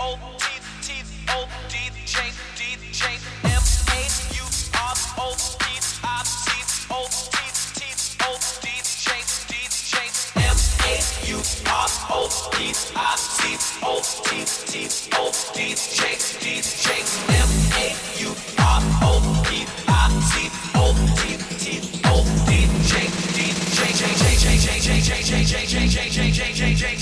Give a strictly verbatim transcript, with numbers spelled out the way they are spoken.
O teeth, teeth, O teeth, chain, teeth, chain, M A U R O teeth, I teeth, O teeth, teeth, O teeth, chain, teeth, chain, M A U R O teeth, I teeth, O teeth, teeth, O teeth, chain, teeth, chain, M A U R O teeth, I teeth, O teeth, teeth, O teeth, chain, teeth, chain, chain, chain, chain, chain, chain, chain, chain, chain, chain, chain, chain, chain, chain,